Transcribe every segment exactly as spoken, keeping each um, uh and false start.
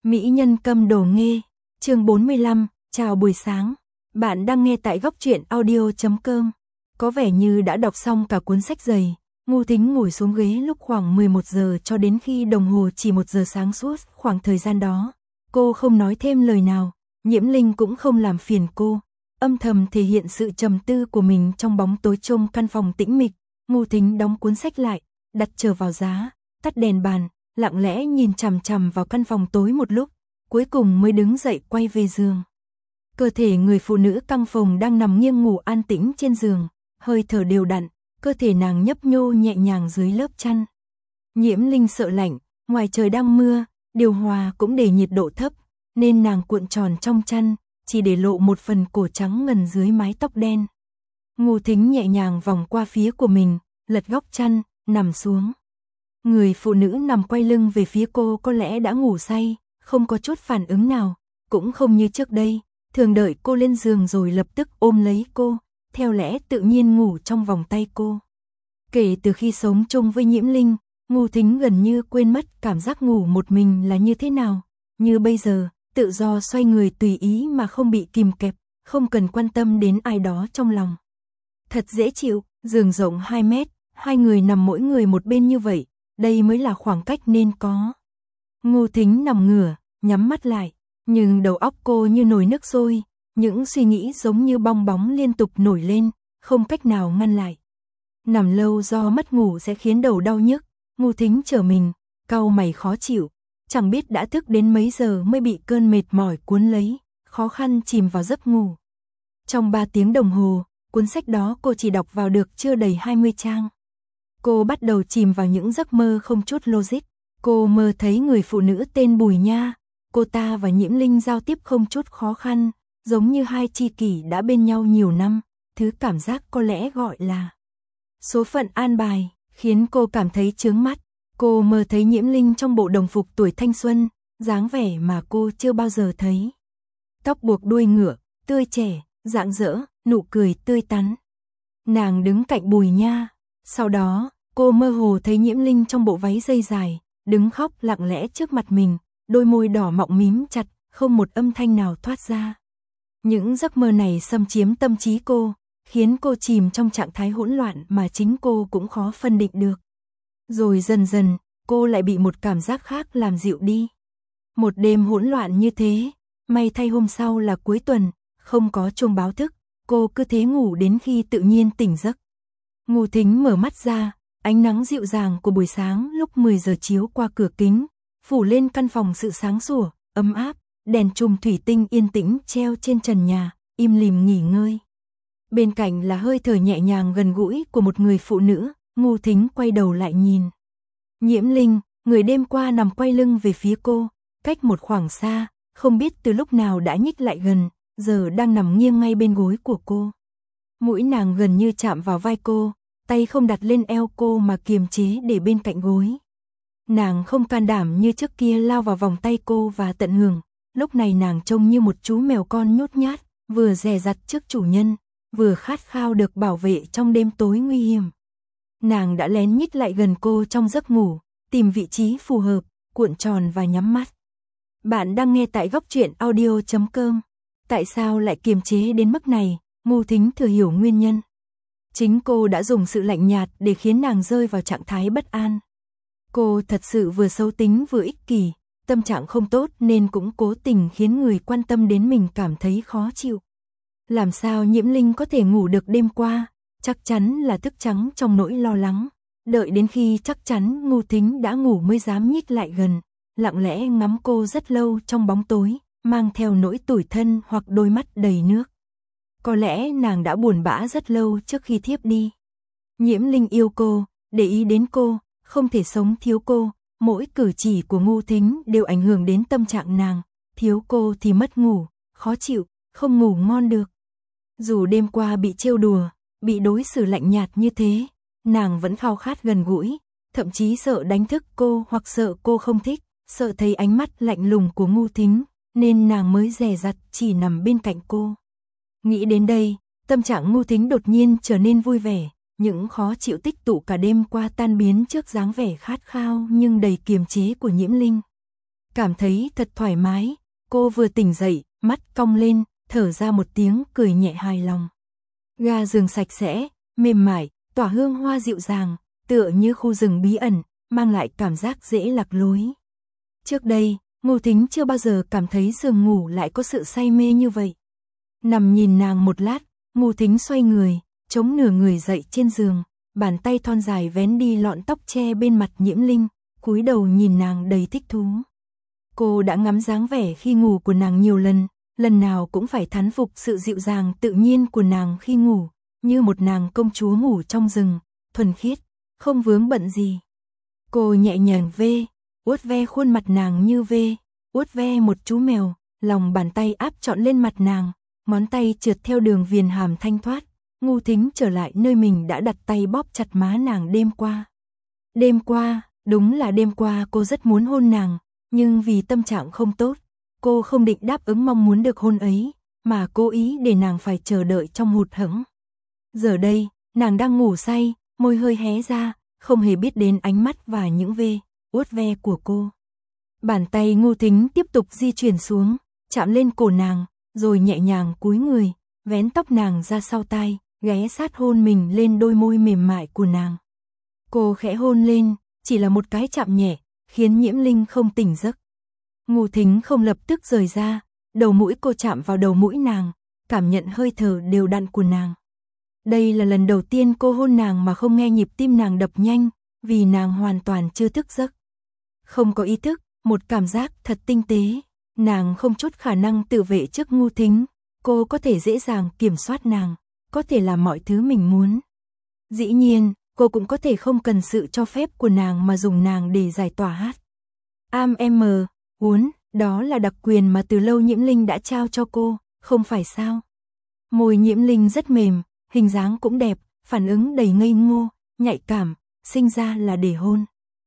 Mỹ nhân câm đồ nghê, chương bốn mươi lăm, chào buổi sáng. Bạn đang nghe tại góc truyện audio chấm com. Có vẻ như đã đọc xong cả cuốn sách dày, Ngô Thính ngồi xuống ghế lúc khoảng mười một giờ cho đến khi đồng hồ chỉ một giờ sáng suốt khoảng thời gian đó. Cô không nói thêm lời nào, Nhiễm Linh cũng không làm phiền cô, âm thầm thể hiện sự trầm tư của mình trong bóng tối trong căn phòng tĩnh mịch. Ngô Thính đóng cuốn sách lại, đặt trở vào giá, tắt đèn bàn, lặng lẽ nhìn chằm chằm vào căn phòng tối một lúc, cuối cùng mới đứng dậy quay về giường. Cơ thể người phụ nữ căng phồng đang nằm nghiêng ngủ an tĩnh trên giường, hơi thở đều đặn, cơ thể nàng nhấp nhô nhẹ nhàng dưới lớp chăn. Nhiễm Linh sợ lạnh, ngoài trời đang mưa, điều hòa cũng để nhiệt độ thấp, nên nàng cuộn tròn trong chăn, chỉ để lộ một phần cổ trắng ngần dưới mái tóc đen. Ngô Thính nhẹ nhàng vòng qua phía của mình, lật góc chăn, nằm xuống. Người phụ nữ nằm quay lưng về phía cô có lẽ đã ngủ say, không có chút phản ứng nào, cũng không như trước đây, thường đợi cô lên giường rồi lập tức ôm lấy cô, theo lẽ tự nhiên ngủ trong vòng tay cô. Kể từ khi sống chung với Nhiễm Linh, Ngô Thính gần như quên mất cảm giác ngủ một mình là như thế nào, như bây giờ, tự do xoay người tùy ý mà không bị kìm kẹp, không cần quan tâm đến ai đó trong lòng. Thật dễ chịu, giường rộng hai mét, hai người nằm mỗi người một bên như vậy, đây mới là khoảng cách nên có. Ngô Thính nằm ngửa, nhắm mắt lại, nhưng đầu óc cô như nồi nước sôi, những suy nghĩ giống như bong bóng liên tục nổi lên, không cách nào ngăn lại. Nằm lâu do mất ngủ sẽ khiến đầu đau nhức, Ngô Thính trở mình, cau mày khó chịu, chẳng biết đã thức đến mấy giờ mới bị cơn mệt mỏi cuốn lấy, khó khăn chìm vào giấc ngủ. Trong ba tiếng đồng hồ, cuốn sách đó cô chỉ đọc vào được chưa đầy hai mươi trang. Cô bắt đầu chìm vào những giấc mơ không chút logic. Cô mơ thấy người phụ nữ tên Bùi Nha, cô ta và Nhiễm Linh giao tiếp không chút khó khăn, giống như hai tri kỷ đã bên nhau nhiều năm, thứ cảm giác có lẽ gọi là số phận an bài, khiến cô cảm thấy chướng mắt. Cô mơ thấy Nhiễm Linh trong bộ đồng phục tuổi thanh xuân, dáng vẻ mà cô chưa bao giờ thấy. Tóc buộc đuôi ngựa, tươi trẻ, rạng rỡ, nụ cười tươi tắn. Nàng đứng cạnh Bùi Nha, sau đó, cô mơ hồ thấy Nhiễm Linh trong bộ váy dây dài, đứng khóc lặng lẽ trước mặt mình, đôi môi đỏ mọng mím chặt, không một âm thanh nào thoát ra. Những giấc mơ này xâm chiếm tâm trí cô, khiến cô chìm trong trạng thái hỗn loạn mà chính cô cũng khó phân định được. Rồi dần dần, cô lại bị một cảm giác khác làm dịu đi. Một đêm hỗn loạn như thế, may thay hôm sau là cuối tuần, không có chuông báo thức, cô cứ thế ngủ đến khi tự nhiên tỉnh giấc. Ngô Thính mở mắt ra, ánh nắng dịu dàng của buổi sáng lúc mười giờ chiếu qua cửa kính, phủ lên căn phòng sự sáng sủa, ấm áp, đèn chùm thủy tinh yên tĩnh treo trên trần nhà, im lìm nghỉ ngơi. Bên cạnh là hơi thở nhẹ nhàng gần gũi của một người phụ nữ, Ngô Thính quay đầu lại nhìn. Nhiễm Linh, người đêm qua nằm quay lưng về phía cô, cách một khoảng xa, không biết từ lúc nào đã nhích lại gần, giờ đang nằm nghiêng ngay bên gối của cô. Mũi nàng gần như chạm vào vai cô, tay không đặt lên eo cô mà kiềm chế để bên cạnh gối. Nàng không can đảm như trước kia lao vào vòng tay cô và tận hưởng, lúc này nàng trông như một chú mèo con nhút nhát, vừa dè dặt trước chủ nhân, vừa khát khao được bảo vệ trong đêm tối nguy hiểm. Nàng đã lén nhích lại gần cô trong giấc ngủ, tìm vị trí phù hợp, cuộn tròn và nhắm mắt. Bạn đang nghe tại góc truyện audio chấm com. Tại sao lại kiềm chế đến mức này? Ngô Thính thừa hiểu nguyên nhân. Chính cô đã dùng sự lạnh nhạt để khiến nàng rơi vào trạng thái bất an. Cô thật sự vừa xấu tính vừa ích kỷ, tâm trạng không tốt nên cũng cố tình khiến người quan tâm đến mình cảm thấy khó chịu. Làm sao Nhiễm Linh có thể ngủ được đêm qua? Chắc chắn là thức trắng trong nỗi lo lắng. Đợi đến khi chắc chắn Ngô Thính đã ngủ mới dám nhích lại gần, lặng lẽ ngắm cô rất lâu trong bóng tối, mang theo nỗi tủi thân hoặc đôi mắt đầy nước. Có lẽ nàng đã buồn bã rất lâu trước khi thiếp đi. Nhiễm Linh yêu cô, để ý đến cô, không thể sống thiếu cô, mỗi cử chỉ của Ngô Thính đều ảnh hưởng đến tâm trạng nàng, thiếu cô thì mất ngủ, khó chịu, không ngủ ngon được. Dù đêm qua bị trêu đùa, bị đối xử lạnh nhạt như thế, nàng vẫn khao khát gần gũi, thậm chí sợ đánh thức cô hoặc sợ cô không thích, sợ thấy ánh mắt lạnh lùng của Ngô Thính, nên nàng mới dè dặt chỉ nằm bên cạnh cô. Nghĩ đến đây, tâm trạng Ngô Thính đột nhiên trở nên vui vẻ, những khó chịu tích tụ cả đêm qua tan biến trước dáng vẻ khát khao nhưng đầy kiềm chế của Nhiễm Linh. cảm thấy thật thoải mái. Cô vừa tỉnh dậy, mắt cong lên, thở ra một tiếng cười nhẹ hài lòng. Ga giường sạch sẽ, mềm mại, tỏa hương hoa dịu dàng, tựa như khu rừng bí ẩn, mang lại cảm giác dễ lạc lối. Trước đây, Ngô Thính chưa bao giờ cảm thấy giường ngủ lại có sự say mê như vậy. Nằm nhìn nàng một lát, Ngô Thính xoay người, chống nửa người dậy trên giường, bàn tay thon dài vén đi lọn tóc che bên mặt Nhiễm Linh, cúi đầu nhìn nàng đầy thích thú. Cô đã ngắm dáng vẻ khi ngủ của nàng nhiều lần, lần nào cũng phải thán phục sự dịu dàng tự nhiên của nàng khi ngủ, như một nàng công chúa ngủ trong rừng, thuần khiết, không vướng bận gì. Cô nhẹ nhàng vê, uốt ve khuôn mặt nàng như vê, uốt ve một chú mèo, lòng bàn tay áp trọn lên mặt nàng, ngón tay trượt theo đường viền hàm thanh thoát. Ngô Thính trở lại nơi mình đã đặt tay bóp chặt má nàng đêm qua. Đêm qua, đúng là đêm qua cô rất muốn hôn nàng, nhưng vì tâm trạng không tốt, cô không định đáp ứng mong muốn được hôn ấy, mà cố ý để nàng phải chờ đợi trong hụt hẫng. Giờ đây, nàng đang ngủ say, môi hơi hé ra, không hề biết đến ánh mắt và những vê, uốt ve của cô. Bàn tay Ngô Thính tiếp tục di chuyển xuống, chạm lên cổ nàng, rồi nhẹ nhàng cúi người, vén tóc nàng ra sau tai, ghé sát hôn mình lên đôi môi mềm mại của nàng. Cô khẽ hôn lên, chỉ là một cái chạm nhẹ, khiến Nhiễm Linh không tỉnh giấc. Ngô Thính không lập tức rời ra, đầu mũi cô chạm vào đầu mũi nàng, cảm nhận hơi thở đều đặn của nàng. Đây là lần đầu tiên cô hôn nàng mà không nghe nhịp tim nàng đập nhanh, vì nàng hoàn toàn chưa thức giấc. Không có ý thức, một cảm giác thật tinh tế, nàng không chút khả năng tự vệ trước Ngô Thính, cô có thể dễ dàng kiểm soát nàng, có thể làm mọi thứ mình muốn. Dĩ nhiên, cô cũng có thể không cần sự cho phép của nàng mà dùng nàng để giải tỏa hát. Am em muốn, đó là đặc quyền mà từ lâu Nhiễm Linh đã trao cho cô, không phải sao? Môi Nhiễm Linh rất mềm, hình dáng cũng đẹp, phản ứng đầy ngây ngô, nhạy cảm, sinh ra là để hôn.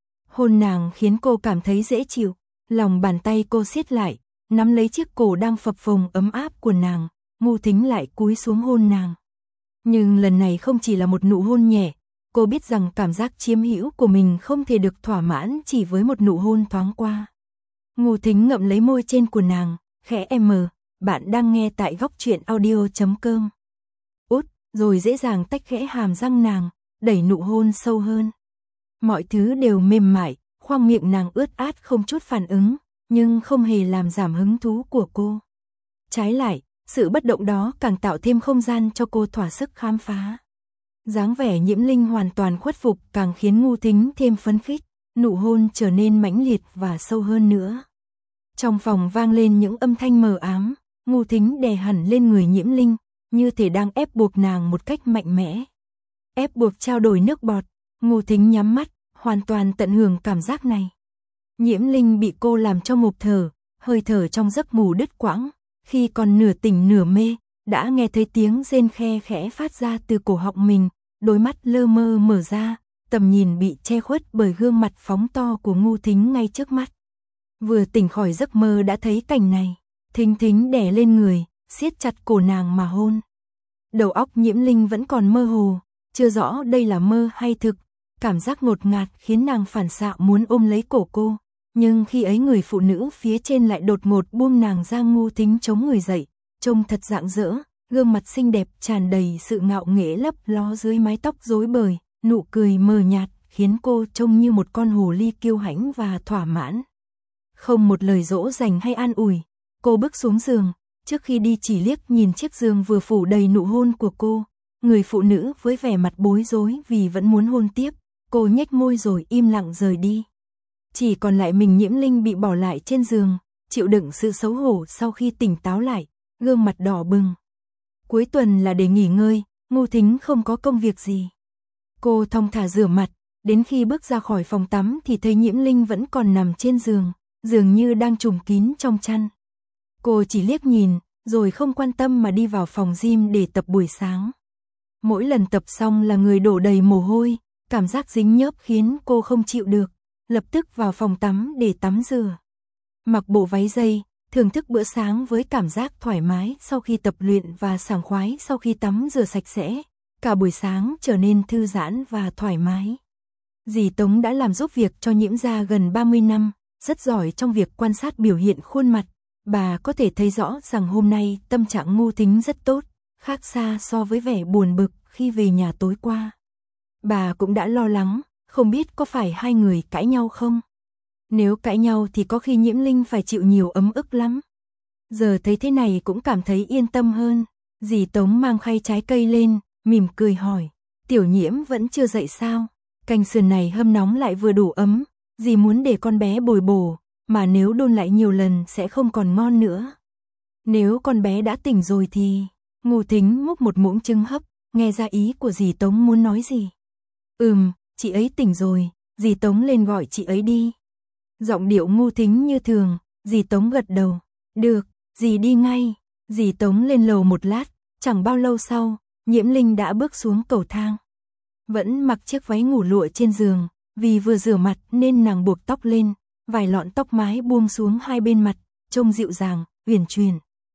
Hôn nàng khiến cô cảm thấy dễ chịu, lòng bàn tay cô siết lại, nắm lấy chiếc cổ đang phập phồng ấm áp của nàng, Ngô Thính lại cúi xuống hôn nàng. Nhưng lần này không chỉ là một nụ hôn nhẹ, cô biết rằng cảm giác chiếm hữu của mình không thể được thỏa mãn chỉ với một nụ hôn thoáng qua. Ngô Thính ngậm lấy môi trên của nàng, khẽ em, bạn đang nghe tại góc truyện audio chấm com. Út, rồi dễ dàng tách khẽ hàm răng nàng, đẩy nụ hôn sâu hơn. Mọi thứ đều mềm mại, khoang miệng nàng ướt át không chút phản ứng, nhưng không hề làm giảm hứng thú của cô. Trái lại, sự bất động đó càng tạo thêm không gian cho cô thỏa sức khám phá. Dáng vẻ Nhiễm Linh hoàn toàn khuất phục càng khiến Ngô Thính thêm phấn khích, nụ hôn trở nên mãnh liệt và sâu hơn nữa. Trong phòng vang lên những âm thanh mờ ám, Ngô Thính đè hẳn lên người Nhiễm Linh, như thể đang ép buộc nàng một cách mạnh mẽ. Ép buộc trao đổi nước bọt, Ngô Thính nhắm mắt, hoàn toàn tận hưởng cảm giác này. Nhiễm Linh bị cô làm cho ngộp thở, hơi thở trong giấc ngủ đứt quãng, khi còn nửa tỉnh nửa mê, đã nghe thấy tiếng rên khe khẽ phát ra từ cổ họng mình, đôi mắt lơ mơ mở ra, tầm nhìn bị che khuất bởi gương mặt phóng to của Ngô Thính ngay trước mắt. Vừa tỉnh khỏi giấc mơ đã thấy cảnh này, Thính Thính đè lên người, siết chặt cổ nàng mà hôn. Đầu óc Nhiễm Linh vẫn còn mơ hồ, chưa rõ đây là mơ hay thực, cảm giác ngột ngạt khiến nàng phản xạ muốn ôm lấy cổ cô, nhưng khi ấy người phụ nữ phía trên lại đột ngột buông nàng ra. Ngô Thính chống người dậy, trông thật rạng rỡ, gương mặt xinh đẹp tràn đầy sự ngạo nghễ lấp ló dưới mái tóc rối bời, nụ cười mờ nhạt khiến cô trông như một con hồ ly kiêu hãnh và thỏa mãn. Không một lời dỗ dành hay an ủi, cô bước xuống giường, trước khi đi chỉ liếc nhìn chiếc giường vừa phủ đầy nụ hôn của cô. Người phụ nữ với vẻ mặt bối rối vì vẫn muốn hôn tiếp, cô nhếch môi rồi im lặng rời đi. Chỉ còn lại mình Nhiễm Linh bị bỏ lại trên giường, chịu đựng sự xấu hổ sau khi tỉnh táo lại, gương mặt đỏ bừng. Cuối tuần là để nghỉ ngơi, Ngô Thính không có công việc gì. Cô thong thả rửa mặt, đến khi bước ra khỏi phòng tắm thì thấy Nhiễm Linh vẫn còn nằm trên giường, dường như đang trùm kín trong chăn. Cô chỉ liếc nhìn, rồi không quan tâm mà đi vào phòng gym để tập buổi sáng. Mỗi lần tập xong là người đổ đầy mồ hôi, cảm giác dính nhớp khiến cô không chịu được, lập tức vào phòng tắm để tắm rửa. Mặc bộ váy dây, thưởng thức bữa sáng với cảm giác thoải mái sau khi tập luyện và sảng khoái sau khi tắm rửa sạch sẽ, cả buổi sáng trở nên thư giãn và thoải mái. Dì Tống đã làm giúp việc cho Nhiễm gia gần ba mươi năm, rất giỏi trong việc quan sát biểu hiện khuôn mặt. Bà có thể thấy rõ rằng hôm nay tâm trạng Ngô Thính rất tốt, khác xa so với vẻ buồn bực khi về nhà tối qua. Bà cũng đã lo lắng, không biết có phải hai người cãi nhau không? Nếu cãi nhau thì có khi Nhiễm Linh phải chịu nhiều ấm ức lắm. Giờ thấy thế này cũng cảm thấy yên tâm hơn. Dì Tống mang khay trái cây lên, mỉm cười hỏi, Tiểu Nhiễm vẫn chưa dậy sao? Canh sườn này hâm nóng lại vừa đủ ấm, dì muốn để con bé bồi bổ, mà nếu đun lại nhiều lần sẽ không còn ngon nữa. Nếu con bé đã tỉnh rồi thì... Ngô Thính múc một muỗng trứng hấp, nghe ra ý của dì Tống muốn nói gì. Ừm, chị ấy tỉnh rồi, dì Tống lên gọi chị ấy đi. Giọng điệu Ngô Thính như thường, dì Tống gật đầu. Được, dì đi ngay. Dì Tống lên lầu một lát, chẳng bao lâu sau, Nhiễm Linh đã bước xuống cầu thang. Vẫn mặc chiếc váy ngủ lụa trên giường, vì vừa rửa mặt nên nàng buộc tóc lên, vài lọn tóc mái buông xuống hai bên mặt, trông dịu dàng, uyển chuyển.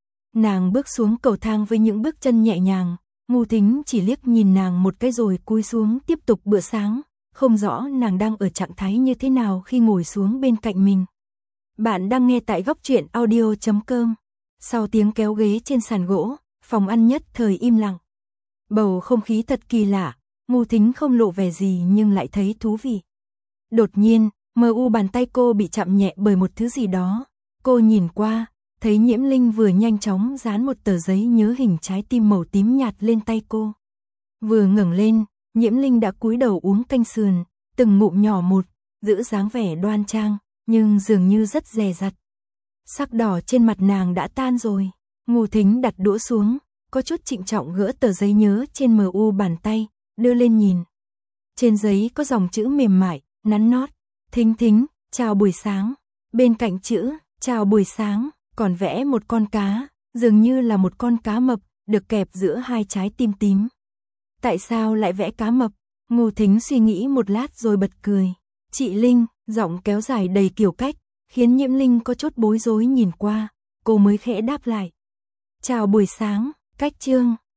Nàng bước xuống cầu thang với những bước chân nhẹ nhàng, Ngô Thính chỉ liếc nhìn nàng một cái rồi cúi xuống tiếp tục bữa sáng, không rõ nàng đang ở trạng thái như thế nào khi ngồi xuống bên cạnh mình. Bạn đang nghe tại góc truyện audio chấm com. Sau tiếng kéo ghế trên sàn gỗ, phòng ăn nhất thời im lặng. Bầu không khí thật kỳ lạ, Ngô Thính không lộ vẻ gì nhưng lại thấy thú vị. Đột nhiên, mờ u bàn tay cô bị chạm nhẹ bởi một thứ gì đó. Cô nhìn qua, thấy Nhiễm Linh vừa nhanh chóng dán một tờ giấy nhớ hình trái tim màu tím nhạt lên tay cô. Vừa ngẩng lên, Nhiễm Linh đã cúi đầu uống canh sườn, từng ngụm nhỏ một, giữ dáng vẻ đoan trang, nhưng dường như rất dè dặt. Sắc đỏ trên mặt nàng đã tan rồi. Ngô Thính đặt đũa xuống, có chút trịnh trọng gỡ tờ giấy nhớ trên mờ u bàn tay, đưa lên nhìn. Trên giấy có dòng chữ mềm mại, nắn nót, Thính Thính, chào buổi sáng. Bên cạnh chữ, chào buổi sáng, còn vẽ một con cá, dường như là một con cá mập, được kẹp giữa hai trái tim tím. Tại sao lại vẽ cá mập? Ngô Thính suy nghĩ một lát rồi bật cười. Chị Linh, giọng kéo dài đầy kiểu cách, khiến Nhiễm Linh có chút bối rối nhìn qua, cô mới khẽ đáp lại. Chào buổi sáng, cách chương.